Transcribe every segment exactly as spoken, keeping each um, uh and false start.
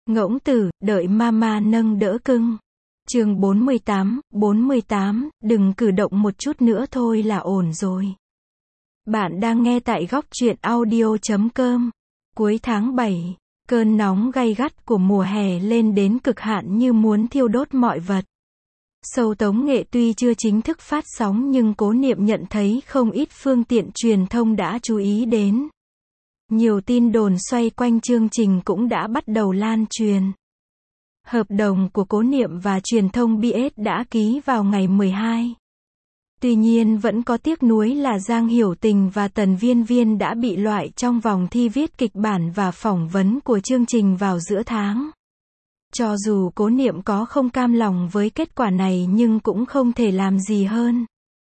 Ngỗng tử, đợi mama nâng đỡ cưng. Chương bốn mươi tám, bốn mươi tám, đừng cử động một chút nữa thôi là ổn rồi. Bạn đang nghe tại góc truyện audio chấm com. Cuối tháng bảy, cơn nóng gay gắt của mùa hè lên đến cực hạn như muốn thiêu đốt mọi vật. Show tống nghệ tuy chưa chính thức phát sóng nhưng Cố Niệm nhận thấy không ít phương tiện truyền thông đã chú ý đến. Nhiều tin đồn xoay quanh chương trình cũng đã bắt đầu lan truyền. Hợp đồng của Cố Niệm và truyền thông bê ét đã ký vào ngày mười hai. Tuy nhiên vẫn có tiếc nuối là Giang Hiểu Tình và Tần Viên Viên đã bị loại trong vòng thi viết kịch bản và phỏng vấn của chương trình vào giữa tháng. Cho dù Cố Niệm có không cam lòng với kết quả này nhưng cũng không thể làm gì hơn.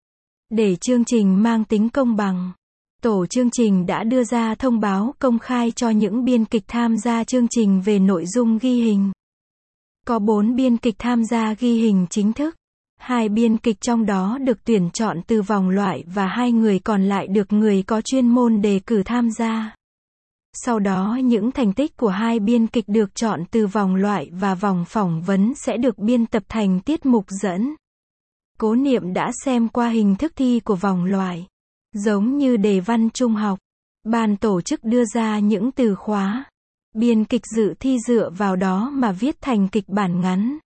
Để chương trình mang tính công bằng, tổ chương trình đã đưa ra thông báo công khai cho những biên kịch tham gia chương trình về nội dung ghi hình. Có bốn biên kịch tham gia ghi hình chính thức. Hai biên kịch trong đó được tuyển chọn từ vòng loại và hai người còn lại được người có chuyên môn đề cử tham gia. Sau đó những thành tích của hai biên kịch được chọn từ vòng loại và vòng phỏng vấn sẽ được biên tập thành tiết mục dẫn. Cố Niệm đã xem qua hình thức thi của vòng loại. Giống như đề văn trung học, ban tổ chức đưa ra những từ khóa. Biên kịch dự thi dựa vào đó mà viết thành kịch bản ngắn.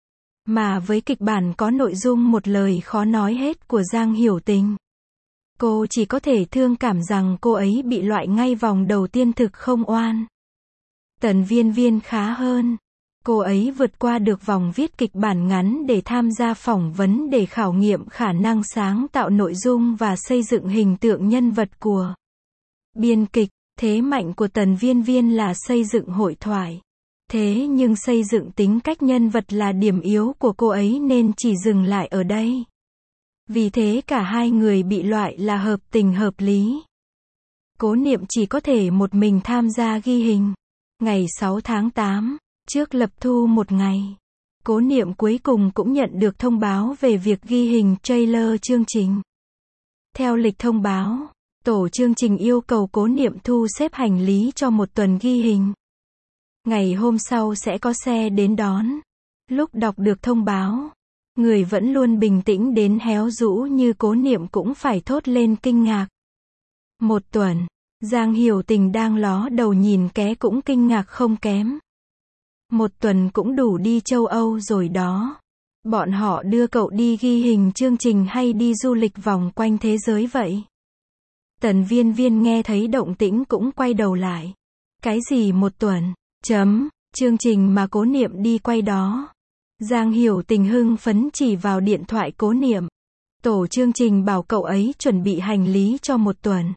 Mà với kịch bản có nội dung một lời khó nói hết của Giang Hiểu Tình, cô chỉ có thể thương cảm rằng cô ấy bị loại ngay vòng đầu tiên thực không oan. Tần Viên Viên khá hơn. Cô ấy vượt qua được vòng viết kịch bản ngắn để tham gia phỏng vấn để khảo nghiệm khả năng sáng tạo nội dung và xây dựng hình tượng nhân vật của biên kịch. Thế mạnh của Tần Viên Viên là xây dựng hội thoại. Thế nhưng xây dựng tính cách nhân vật là điểm yếu của cô ấy nên chỉ dừng lại ở đây. Vì thế cả hai người bị loại là hợp tình hợp lý. Cố Niệm chỉ có thể một mình tham gia ghi hình. Ngày sáu tháng tám, trước lập thu một ngày, Cố Niệm cuối cùng cũng nhận được thông báo về việc ghi hình trailer chương trình. Theo lịch thông báo, tổ chương trình yêu cầu Cố Niệm thu xếp hành lý cho một tuần ghi hình. Ngày hôm sau sẽ có xe đến đón. Lúc đọc được thông báo, người vẫn luôn bình tĩnh đến héo rũ như Cố Niệm cũng phải thốt lên kinh ngạc. Một tuần, Giang Hiểu Tình đang ló đầu nhìn ké cũng kinh ngạc không kém. Một tuần cũng đủ đi châu Âu rồi đó. Bọn họ đưa cậu đi ghi hình chương trình hay đi du lịch vòng quanh thế giới vậy? Tần Viên Viên nghe thấy động tĩnh cũng quay đầu lại. Cái gì một tuần? Chấm, chương trình mà Cố Niệm đi quay đó. Giang Hiểu Tình hưng phấn chỉ vào điện thoại Cố Niệm. Tổ chương trình bảo cậu ấy chuẩn bị hành lý cho một tuần.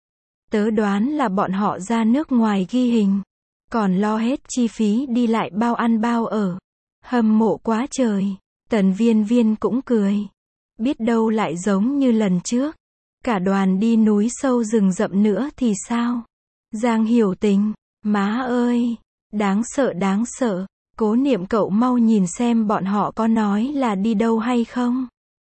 Tớ đoán là bọn họ ra nước ngoài ghi hình. Còn lo hết chi phí đi lại bao ăn bao ở. Hâm mộ quá trời. Tần Viên Viên cũng cười. Biết đâu lại giống như lần trước. Cả đoàn đi núi sâu rừng rậm nữa thì sao? Giang Hiểu Tình, má ơi, đáng sợ đáng sợ. Cố Niệm cậu mau nhìn xem bọn họ có nói là đi đâu hay không?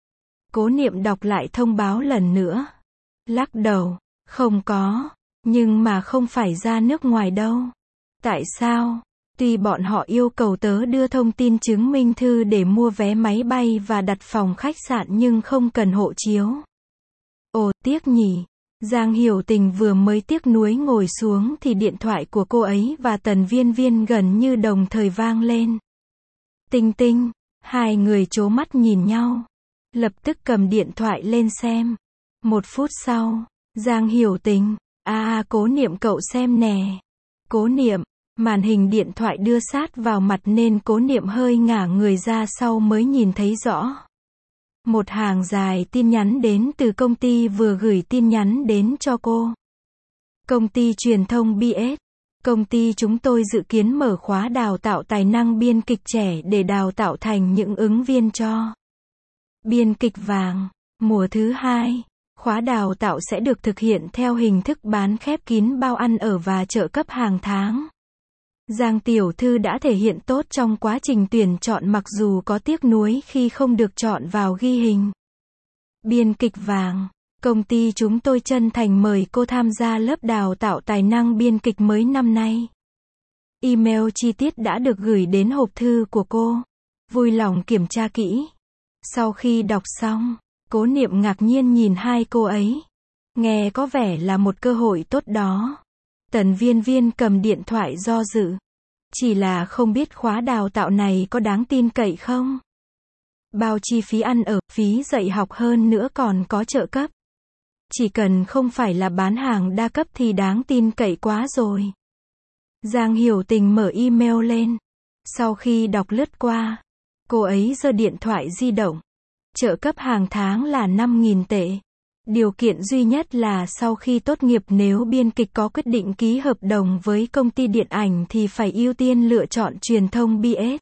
Cố Niệm đọc lại thông báo lần nữa. Lắc đầu, không có, nhưng mà không phải ra nước ngoài đâu. Tại sao? Tuy bọn họ yêu cầu tớ đưa thông tin chứng minh thư để mua vé máy bay và đặt phòng khách sạn nhưng không cần hộ chiếu. Ồ, tiếc nhỉ. Giang Hiểu Tình vừa mới tiếc nuối ngồi xuống thì điện thoại của cô ấy và Tần Viên Viên gần như đồng thời vang lên. Tinh tinh, hai người trố mắt nhìn nhau. Lập tức cầm điện thoại lên xem. Một phút sau, Giang Hiểu Tình, à, à Cố Niệm cậu xem nè. Cố Niệm, màn hình điện thoại đưa sát vào mặt nên Cố Niệm hơi ngả người ra sau mới nhìn thấy rõ. Một hàng dài tin nhắn đến từ công ty vừa gửi tin nhắn đến cho cô. Công ty truyền thông bê ét. Công ty chúng tôi dự kiến mở khóa đào tạo tài năng biên kịch trẻ để đào tạo thành những ứng viên cho biên kịch vàng. Mùa thứ hai, khóa đào tạo sẽ được thực hiện theo hình thức bán khép kín bao ăn ở và trợ cấp hàng tháng. Giang tiểu thư đã thể hiện tốt trong quá trình tuyển chọn mặc dù có tiếc nuối khi không được chọn vào ghi hình. Biên kịch vàng, công ty chúng tôi chân thành mời cô tham gia lớp đào tạo tài năng biên kịch mới năm nay. Email chi tiết đã được gửi đến hộp thư của cô. Vui lòng kiểm tra kỹ. Sau khi đọc xong, Cố Niệm ngạc nhiên nhìn hai cô ấy. Nghe có vẻ là một cơ hội tốt đó. Tần Viên Viên cầm điện thoại do dự. Chỉ là không biết khóa đào tạo này có đáng tin cậy không? Bao chi phí ăn ở, phí dạy học hơn nữa còn có trợ cấp. Chỉ cần không phải là bán hàng đa cấp thì đáng tin cậy quá rồi. Giang Hiểu Tình mở email lên. Sau khi đọc lướt qua, cô ấy giơ điện thoại di động. Trợ cấp hàng tháng là năm nghìn tệ. Điều kiện duy nhất là sau khi tốt nghiệp nếu biên kịch có quyết định ký hợp đồng với công ty điện ảnh thì phải ưu tiên lựa chọn truyền thông bê ét.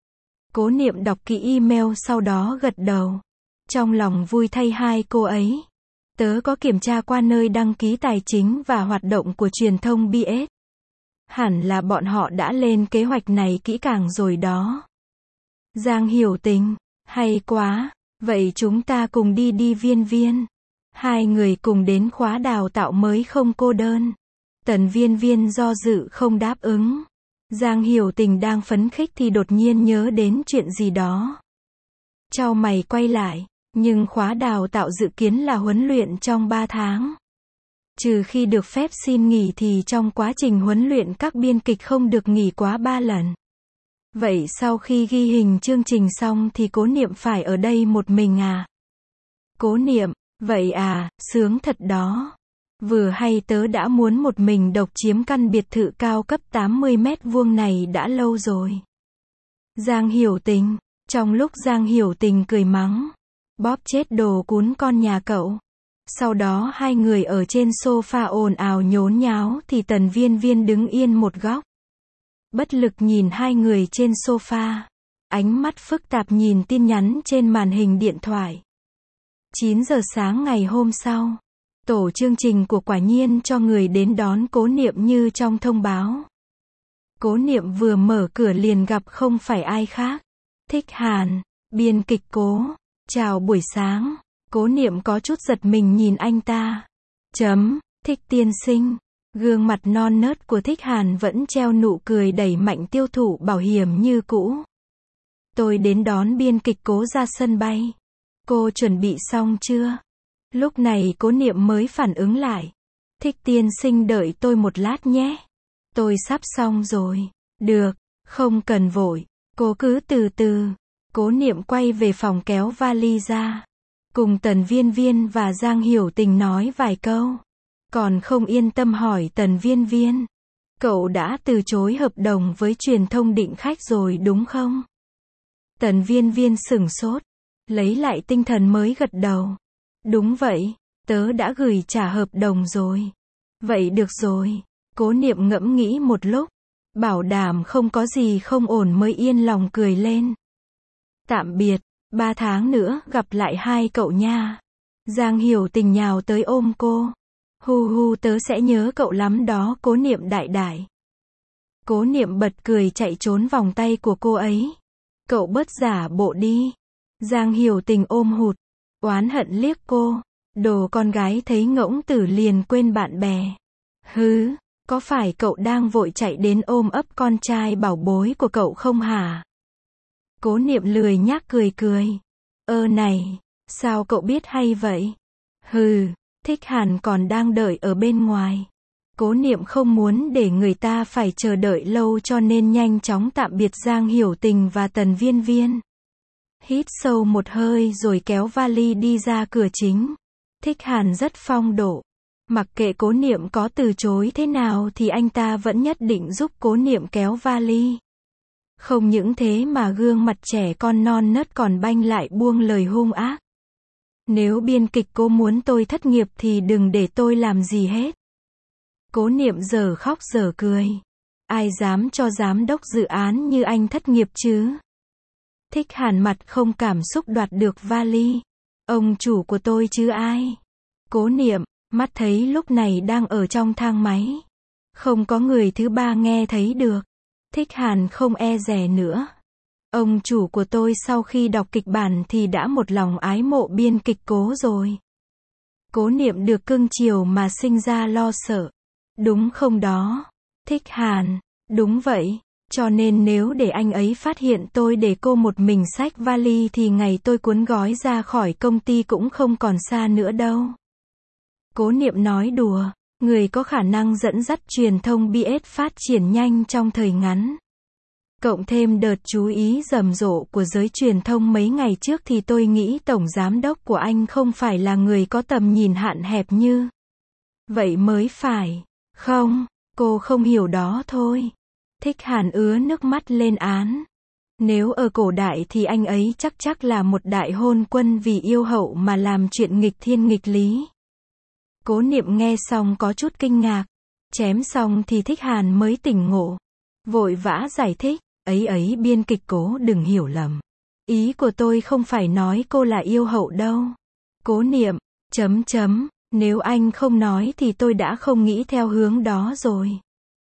Cố Niệm đọc kỹ email sau đó gật đầu. Trong lòng vui thay hai cô ấy. Tớ có kiểm tra qua nơi đăng ký tài chính và hoạt động của truyền thông bê ét. Hẳn là bọn họ đã lên kế hoạch này kỹ càng rồi đó. Giang Hiểu Tình, hay quá, vậy chúng ta cùng đi đi Viên Viên. Hai người cùng đến khóa đào tạo mới không cô đơn. Tần Viên Viên do dự không đáp ứng. Giang Hiểu Tình đang phấn khích thì đột nhiên nhớ đến chuyện gì đó. Chau mày quay lại, nhưng khóa đào tạo dự kiến là huấn luyện trong ba tháng. Trừ khi được phép xin nghỉ thì trong quá trình huấn luyện các biên kịch không được nghỉ quá ba lần. Vậy sau khi ghi hình chương trình xong thì Cố Niệm phải ở đây một mình à? Cố Niệm, vậy à, sướng thật đó. Vừa hay tớ đã muốn một mình độc chiếm căn biệt thự cao cấp tám mươi mét vuông này đã lâu rồi. Giang Hiểu Tình, trong lúc Giang Hiểu Tình cười mắng, bóp chết đồ cún con nhà cậu. Sau đó hai người ở trên sofa ồn ào nhốn nháo thì Tần Viên Viên đứng yên một góc. Bất lực nhìn hai người trên sofa. Ánh mắt phức tạp nhìn tin nhắn trên màn hình điện thoại. chín giờ sáng ngày hôm sau. Tổ chương trình của Quả Nhiên cho người đến đón Cố Niệm như trong thông báo. Cố Niệm vừa mở cửa liền gặp không phải ai khác. Thích Hàn, biên kịch Cố. Chào buổi sáng. Cố Niệm có chút giật mình nhìn anh ta. Chấm, Thích tiên sinh. Gương mặt non nớt của Thích Hàn vẫn treo nụ cười đẩy mạnh tiêu thụ bảo hiểm như cũ. Tôi đến đón biên kịch Cố ra sân bay. Cô chuẩn bị xong chưa? Lúc này Cố Niệm mới phản ứng lại. Thích tiên sinh đợi tôi một lát nhé. Tôi sắp xong rồi. Được, không cần vội. Cô cứ từ từ. Cố Niệm quay về phòng kéo vali ra. Cùng Tần Viên Viên và Giang Hiểu Tình nói vài câu. Còn không yên tâm hỏi Tần Viên Viên. Cậu đã từ chối hợp đồng với truyền thông định khách rồi đúng không? Tần Viên Viên sửng sốt. Lấy lại tinh thần mới gật đầu. Đúng vậy, tớ đã gửi trả hợp đồng rồi. Vậy được rồi. Cố Niệm ngẫm nghĩ một lúc. Bảo đảm không có gì không ổn mới yên lòng cười lên. Tạm biệt, ba tháng nữa gặp lại hai cậu nha. Giang Hiểu Tình nhào tới ôm cô. Hu hu tớ sẽ nhớ cậu lắm đó Cố Niệm đại đại. Cố Niệm bật cười chạy trốn vòng tay của cô ấy. Cậu bớt giả bộ đi. Giang Hiểu Tình ôm hụt. Oán hận liếc cô. Đồ con gái thấy ngỗng tử liền quên bạn bè. Hứ, có phải cậu đang vội chạy đến ôm ấp con trai bảo bối của cậu không hả? Cố Niệm lười nhác cười cười. Ơ này, sao cậu biết hay vậy? Hừ, Thích Hàn còn đang đợi ở bên ngoài. Cố Niệm không muốn để người ta phải chờ đợi lâu cho nên nhanh chóng tạm biệt Giang Hiểu Tình và Tần Viên Viên. Hít sâu một hơi rồi kéo vali đi ra cửa chính. Thích Hàn rất phong độ. Mặc kệ Cố Niệm có từ chối thế nào thì anh ta vẫn nhất định giúp Cố Niệm kéo vali. Không những thế mà gương mặt trẻ con non nớt còn banh lại buông lời hung ác. Nếu biên kịch Cố muốn tôi thất nghiệp thì đừng để tôi làm gì hết. Cố Niệm giờ khóc giờ cười. Ai dám cho giám đốc dự án như anh thất nghiệp chứ? Thích Hàn mặt không cảm xúc đoạt được vali. Ông chủ của tôi chứ ai? Cố Niệm, mắt thấy lúc này đang ở trong thang máy. Không có người thứ ba nghe thấy được. Thích Hàn không e dè nữa. Ông chủ của tôi sau khi đọc kịch bản thì đã một lòng ái mộ biên kịch Cố rồi. Cố Niệm được cưng chiều mà sinh ra lo sợ. Đúng không đó? Thích Hàn, Đúng vậy. Cho nên nếu để anh ấy phát hiện tôi để cô một mình xách vali thì ngày tôi cuốn gói ra khỏi công ty cũng không còn xa nữa đâu. Cố Niệm nói đùa. Người có khả năng dẫn dắt truyền thông bê ét phát triển nhanh trong thời ngắn. Cộng thêm đợt chú ý rầm rộ của giới truyền thông mấy ngày trước thì tôi nghĩ tổng giám đốc của anh không phải là người có tầm nhìn hạn hẹp như vậy mới phải. Không, cô không hiểu đó thôi. Thích Hàn ứa nước mắt lên án. Nếu ở cổ đại thì anh ấy chắc chắc là một đại hôn quân vì yêu hậu mà làm chuyện nghịch thiên nghịch lý. Cố Niệm nghe xong có chút kinh ngạc. Chém xong thì Thích Hàn mới tỉnh ngộ. Vội vã giải thích. Ấy ấy biên kịch Cố đừng hiểu lầm. Ý của tôi không phải nói cô là yêu hậu đâu. Cố Niệm, chấm chấm, nếu anh không nói thì tôi đã không nghĩ theo hướng đó rồi.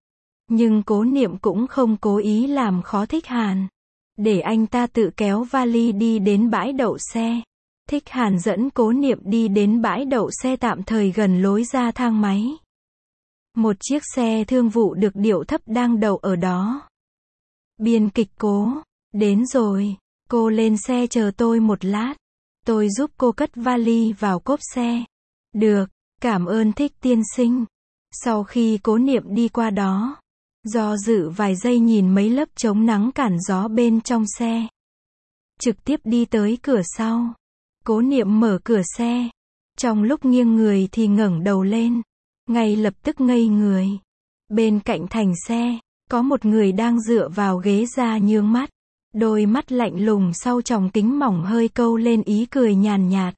Nhưng Cố Niệm cũng không cố ý làm khó Thích Hàn. Để anh ta tự kéo vali đi đến bãi đậu xe. Thích Hàn dẫn Cố Niệm đi đến bãi đậu xe tạm thời gần lối ra thang máy. Một chiếc xe thương vụ được điệu thấp đang đậu ở đó. Biên kịch Cố, đến rồi, cô lên xe chờ tôi một lát. Tôi giúp cô cất vali vào cốp xe. Được, cảm ơn Thích tiên sinh. Sau khi Cố Niệm đi qua đó, do dự vài giây nhìn mấy lớp chống nắng cản gió bên trong xe. Trực tiếp đi tới cửa sau. Cố Niệm mở cửa xe. Trong lúc nghiêng người thì ngẩng đầu lên. Ngay lập tức ngây người. Bên cạnh thành xe, có một người đang dựa vào ghế ra nhướng mắt. Đôi mắt lạnh lùng sau tròng kính mỏng hơi câu lên ý cười nhàn nhạt.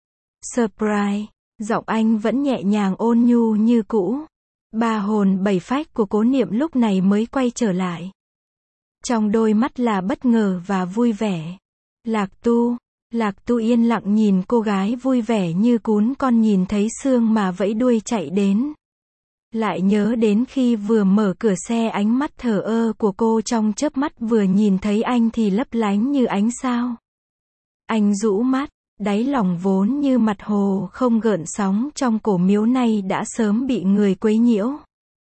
Surprise, giọng anh vẫn nhẹ nhàng ôn nhu như cũ. Ba hồn bảy phách của Cố Niệm lúc này mới quay trở lại. Trong đôi mắt là bất ngờ và vui vẻ. Lạc Tu, Lạc Tu yên lặng nhìn cô gái vui vẻ như cún con nhìn thấy xương mà vẫy đuôi chạy đến. Lại nhớ đến khi vừa mở cửa xe ánh mắt thờ ơ của cô trong chớp mắt vừa nhìn thấy anh thì lấp lánh như ánh sao. Anh rũ mắt, đáy lòng vốn như mặt hồ không gợn sóng trong cổ miếu này đã sớm bị người quấy nhiễu.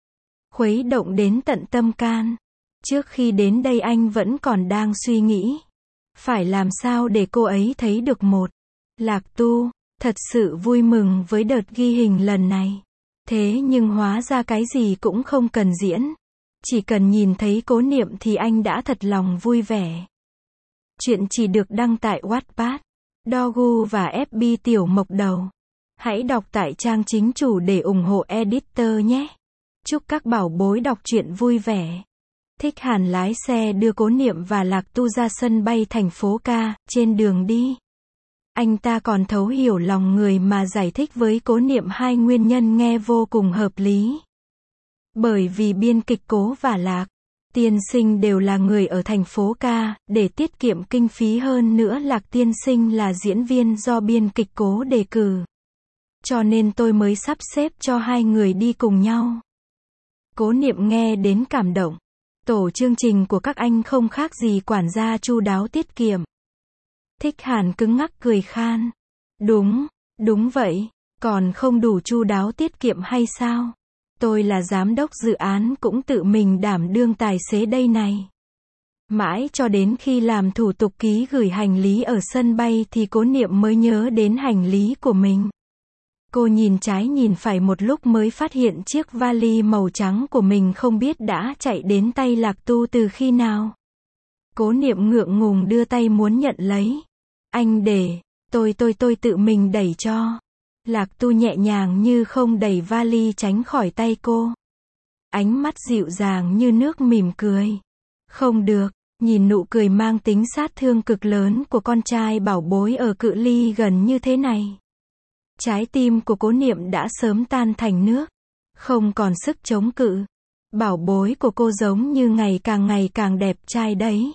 Khuấy động đến tận tâm can. Trước khi đến đây anh vẫn còn đang suy nghĩ. Phải làm sao để cô ấy thấy được một. Lạc Tu, thật sự vui mừng với đợt ghi hình lần này. Thế nhưng hóa ra cái gì cũng không cần diễn. Chỉ cần nhìn thấy Cố Niệm thì anh đã thật lòng vui vẻ. Chuyện chỉ được đăng tại Wattpad, Dogu và ép bê Tiểu Mộc Đầu. Hãy đọc tại trang chính chủ để ủng hộ editor nhé. Chúc các bảo bối đọc truyện vui vẻ. Thích Hàn lái xe đưa Cố Niệm và Lạc Tu ra sân bay thành phố Ca. Trên đường đi, anh ta còn thấu hiểu lòng người mà giải thích với Cố Niệm hai nguyên nhân nghe vô cùng hợp lý. Bởi vì biên kịch Cố và Lạc tiên sinh đều là người ở thành phố Ca, để tiết kiệm kinh phí hơn nữa Lạc tiên sinh là diễn viên do biên kịch Cố đề cử. Cho nên tôi mới sắp xếp cho hai người đi cùng nhau. Cố Niệm nghe đến cảm động. Tổ chương trình của các anh không khác gì quản gia chu đáo tiết kiệm. Thích Hàn cứng ngắc cười khan. Đúng, đúng vậy, còn không đủ chu đáo tiết kiệm hay sao? Tôi là giám đốc dự án cũng tự mình đảm đương tài xế đây này. Mãi cho đến khi làm thủ tục ký gửi hành lý ở sân bay thì Cố Niệm mới nhớ đến hành lý của mình. Cô nhìn trái nhìn phải một lúc mới phát hiện chiếc vali màu trắng của mình không biết đã chạy đến tay Lạc Tu từ khi nào. Cố Niệm ngượng ngùng đưa tay muốn nhận lấy. Anh để, tôi tôi tôi tự mình đẩy cho. Lạc Tu nhẹ nhàng như không đẩy vali tránh khỏi tay cô. Ánh mắt dịu dàng như nước mỉm cười. Không được, nhìn nụ cười mang tính sát thương cực lớn của con trai bảo bối ở cự ly gần như thế này. Trái tim của Cố Niệm đã sớm tan thành nước. Không còn sức chống cự. Bảo bối của cô giống như ngày càng ngày càng đẹp trai đấy.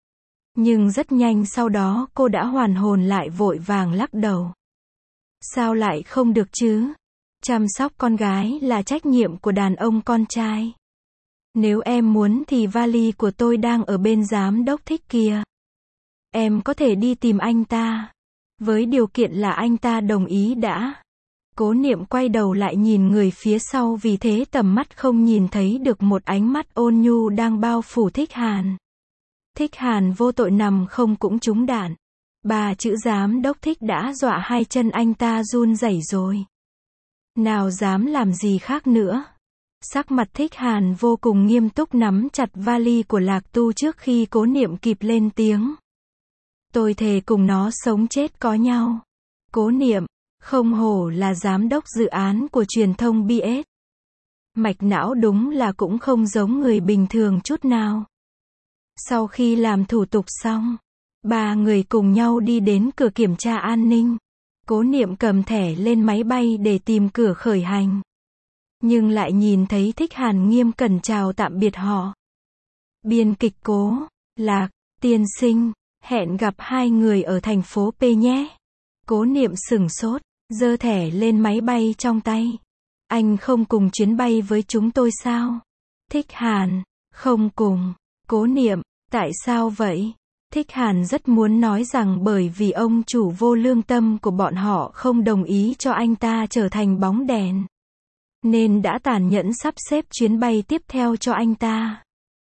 Nhưng rất nhanh sau đó cô đã hoàn hồn lại vội vàng lắc đầu. Sao lại không được chứ? Chăm sóc con gái là trách nhiệm của đàn ông con trai. Nếu em muốn thì vali của tôi đang ở bên giám đốc Thích kia. Em có thể đi tìm anh ta. Với điều kiện là anh ta đồng ý đã. Cố Niệm quay đầu lại nhìn người phía sau, vì thế tầm mắt không nhìn thấy được một ánh mắt ôn nhu đang bao phủ Thích Hàn. Thích Hàn vô tội nằm không cũng trúng đạn. Ba chữ giám đốc Thích đã dọa hai chân anh ta run rẩy rồi. Nào dám làm gì khác nữa. Sắc mặt Thích Hàn vô cùng nghiêm túc, nắm chặt vali của Lạc Tu trước khi Cố Niệm kịp lên tiếng. Tôi thề cùng nó sống chết có nhau. Cố Niệm, không hổ là giám đốc dự án của truyền thông bê ét. Mạch não đúng là cũng không giống người bình thường chút nào. Sau khi làm thủ tục xong, ba người cùng nhau đi đến cửa kiểm tra an ninh. Cố Niệm cầm thẻ lên máy bay để tìm cửa khởi hành. Nhưng lại nhìn thấy Thích Hàn nghiêm cẩn chào tạm biệt họ. Biên kịch Cố, Lạc, tiên sinh, hẹn gặp hai người ở thành phố P nhé. Cố Niệm sửng sốt, giơ thẻ lên máy bay trong tay. Anh không cùng chuyến bay với chúng tôi sao? Thích Hàn, không cùng. Cố Niệm, tại sao vậy? Thích Hàn rất muốn nói rằng bởi vì ông chủ vô lương tâm của bọn họ không đồng ý cho anh ta trở thành bóng đèn, nên đã tàn nhẫn sắp xếp chuyến bay tiếp theo cho anh ta.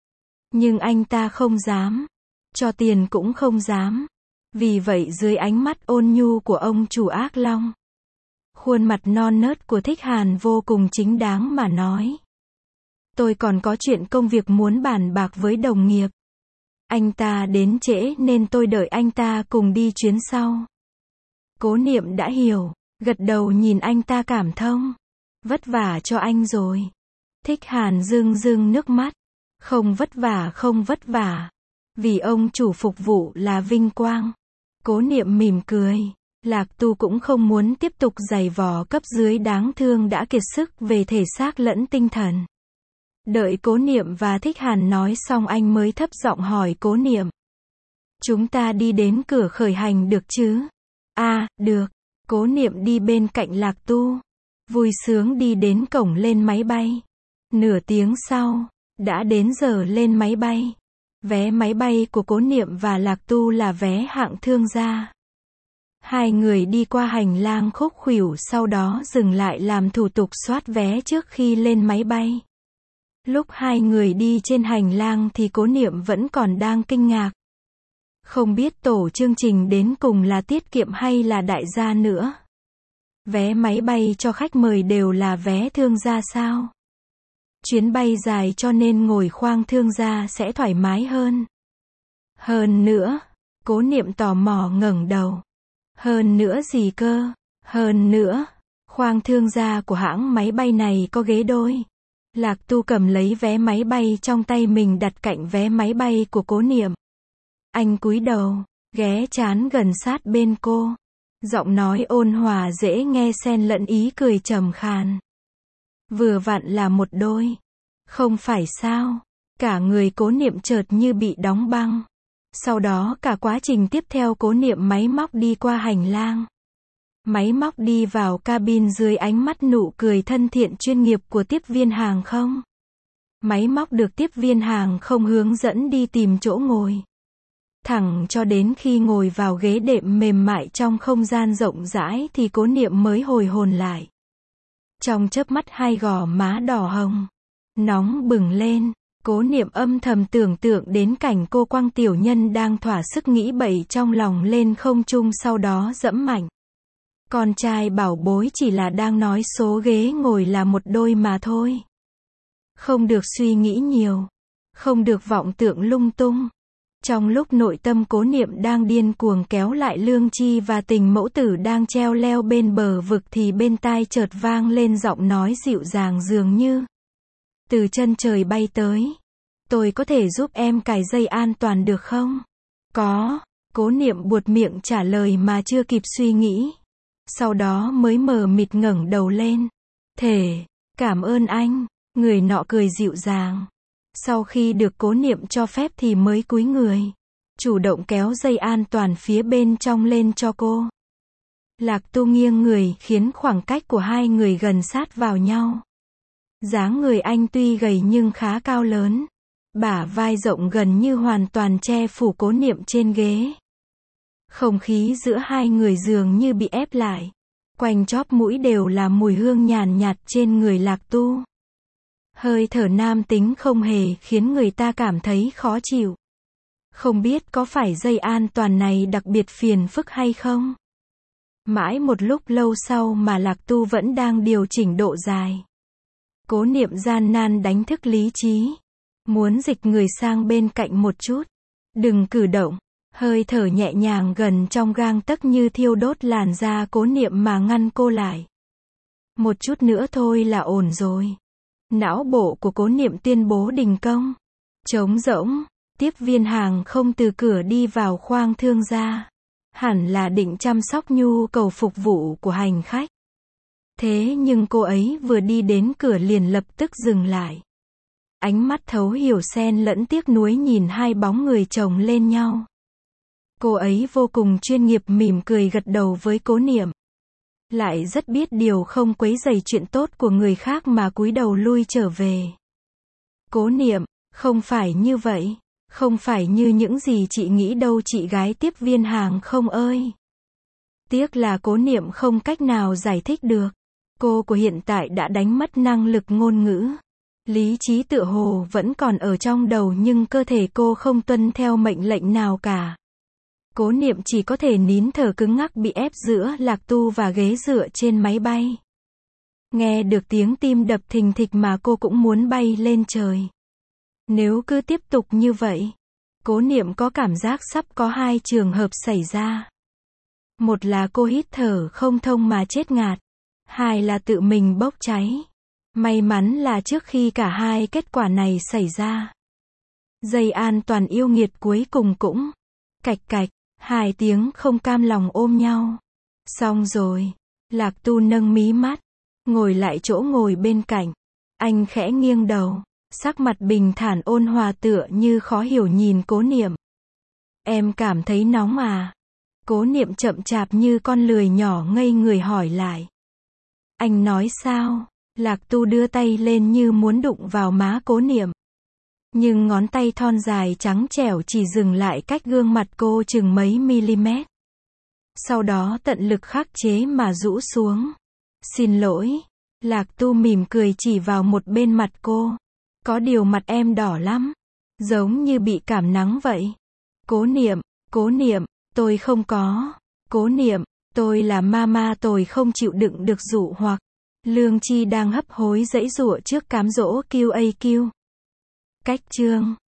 Nhưng anh ta không dám. Cho tiền cũng không dám. Vì vậy dưới ánh mắt ôn nhu của ông chủ ác long, khuôn mặt non nớt của Thích Hàn vô cùng chính đáng mà nói. Tôi còn có chuyện công việc muốn bàn bạc với đồng nghiệp. Anh ta đến trễ nên tôi đợi anh ta cùng đi chuyến sau. Cố Niệm đã hiểu, gật đầu nhìn anh ta cảm thông. Vất vả cho anh rồi. Thích Hàn rưng rưng nước mắt. Không vất vả, không vất vả. Vì ông chủ phục vụ là vinh quang. Cố Niệm mỉm cười. Lạc Tu cũng không muốn tiếp tục giày vò cấp dưới đáng thương đã kiệt sức về thể xác lẫn tinh thần. Đợi Cố Niệm và Thích Hàn nói xong, anh mới thấp giọng hỏi Cố Niệm. Chúng ta đi đến cửa khởi hành được chứ? À, được. Cố Niệm đi bên cạnh Lạc Tu. Vui sướng đi đến cổng lên máy bay. Nửa tiếng sau, đã đến giờ lên máy bay. Vé máy bay của Cố Niệm và Lạc Tu là vé hạng thương gia. Hai người đi qua hành lang khúc khuỷu, sau đó dừng lại làm thủ tục soát vé trước khi lên máy bay. Lúc hai người đi trên hành lang thì Cố Niệm vẫn còn đang kinh ngạc. Không biết tổ chương trình đến cùng là tiết kiệm hay là đại gia nữa. Vé máy bay cho khách mời đều là vé thương gia sao? Chuyến bay dài cho nên ngồi khoang thương gia sẽ thoải mái hơn. Hơn nữa, Cố Niệm tò mò ngẩng đầu. Hơn nữa gì cơ? Hơn nữa, khoang thương gia của hãng máy bay này có ghế đôi. Lạc Tu cầm lấy vé máy bay trong tay mình đặt cạnh vé máy bay của Cố Niệm. Anh cúi đầu, ghé trán gần sát bên cô. Giọng nói ôn hòa dễ nghe xen lẫn ý cười trầm khàn. Vừa vặn là một đôi. Không phải sao? Cả người Cố Niệm chợt như bị đóng băng. Sau đó cả quá trình tiếp theo Cố Niệm máy móc đi qua hành lang. Máy móc đi vào cabin dưới ánh mắt nụ cười thân thiện chuyên nghiệp của tiếp viên hàng không. Máy móc được tiếp viên hàng không hướng dẫn đi tìm chỗ ngồi. Thẳng cho đến khi ngồi vào ghế đệm mềm mại trong không gian rộng rãi thì Cố Niệm mới hồi hồn lại. Trong chớp mắt hai gò má đỏ hồng, nóng bừng lên. Cố Niệm âm thầm tưởng tượng đến cảnh cô Quang tiểu nhân đang thỏa sức nghĩ bậy trong lòng lên không trung, sau đó dẫm mạnh. Con trai bảo bối chỉ là đang nói số ghế ngồi là một đôi mà thôi. Không được suy nghĩ nhiều. Không được vọng tưởng lung tung. Trong lúc nội tâm Cố Niệm đang điên cuồng kéo lại Lương Chi và Tình mẫu tử đang treo leo bên bờ vực thì bên tai chợt vang lên giọng nói dịu dàng dường như từ chân trời bay tới. Tôi có thể giúp em cài dây an toàn được không? Có. Cố Niệm buột miệng trả lời mà chưa kịp suy nghĩ. Sau đó mới mờ mịt ngẩng đầu lên. Thể, cảm ơn anh. Người nọ cười dịu dàng. Sau khi được Cố Niệm cho phép thì mới cúi người, chủ động kéo dây an toàn phía bên trong lên cho cô. Lạc Tu nghiêng người khiến khoảng cách của hai người gần sát vào nhau. Dáng người anh tuy gầy nhưng khá cao lớn. Bả vai rộng gần như hoàn toàn che phủ Cố Niệm trên ghế. Không khí giữa hai người dường như bị ép lại. Quanh chóp mũi đều là mùi hương nhàn nhạt trên người Lạc Tu. Hơi thở nam tính không hề khiến người ta cảm thấy khó chịu. Không biết có phải dây an toàn này đặc biệt phiền phức hay không? Mãi một lúc lâu sau mà Lạc Tu vẫn đang điều chỉnh độ dài. Cố Niệm gian nan đánh thức lý trí. Muốn dịch người sang bên cạnh một chút. Đừng cử động. Hơi thở nhẹ nhàng gần trong gang tấc như thiêu đốt làn da Cố Niệm mà ngăn cô lại. Một chút nữa thôi là ổn rồi. Não bộ của Cố Niệm tuyên bố đình công. Trống rỗng. Tiếp viên hàng không từ cửa đi vào khoang thương gia. Hẳn là định chăm sóc nhu cầu phục vụ của hành khách. Thế nhưng cô ấy vừa đi đến cửa liền lập tức dừng lại. Ánh mắt thấu hiểu xen lẫn tiếc nuối nhìn hai bóng người chồng lên nhau. Cô ấy vô cùng chuyên nghiệp mỉm cười gật đầu với Cố Niệm. Lại rất biết điều không quấy rầy chuyện tốt của người khác mà cúi đầu lui trở về. Cố Niệm, không phải như vậy. Không phải như những gì chị nghĩ đâu chị gái tiếp viên hàng không ơi. Tiếc là Cố Niệm không cách nào giải thích được. Cô của hiện tại đã đánh mất năng lực ngôn ngữ. Lý trí tựa hồ vẫn còn ở trong đầu nhưng cơ thể cô không tuân theo mệnh lệnh nào cả. Cố Niệm chỉ có thể nín thở cứng ngắc bị ép giữa Lạc Tu và ghế dựa trên máy bay. Nghe được tiếng tim đập thình thịch mà cô cũng muốn bay lên trời. Nếu cứ tiếp tục như vậy, Cố Niệm có cảm giác sắp có hai trường hợp xảy ra. Một là cô hít thở không thông mà chết ngạt. Hai là tự mình bốc cháy. May mắn là trước khi cả hai kết quả này xảy ra, dây an toàn yêu nghiệt cuối cùng cũng cạch cạch, hai tiếng không cam lòng ôm nhau. Xong rồi. Lạc Tu nâng mí mắt, ngồi lại chỗ ngồi bên cạnh. Anh khẽ nghiêng đầu, sắc mặt bình thản ôn hòa tựa như khó hiểu nhìn Cố Niệm. Em cảm thấy nóng à? Cố Niệm chậm chạp như con lười nhỏ ngây người hỏi lại. Anh nói sao? Lạc Tu đưa tay lên như muốn đụng vào má Cố Niệm. Nhưng ngón tay thon dài trắng trẻo chỉ dừng lại cách gương mặt cô chừng mấy mm. Sau đó tận lực khắc chế mà rũ xuống. Xin lỗi. Lạc Tu mỉm cười chỉ vào một bên mặt cô. Có điều mặt em đỏ lắm. Giống như bị cảm nắng vậy. Cố Niệm, Cố Niệm, tôi không có. Cố Niệm, tôi là mama tôi không chịu đựng được dụ hoặc. Lương Chi đang hấp hối giãy giụa trước cám dỗ quy a quy. Cách chương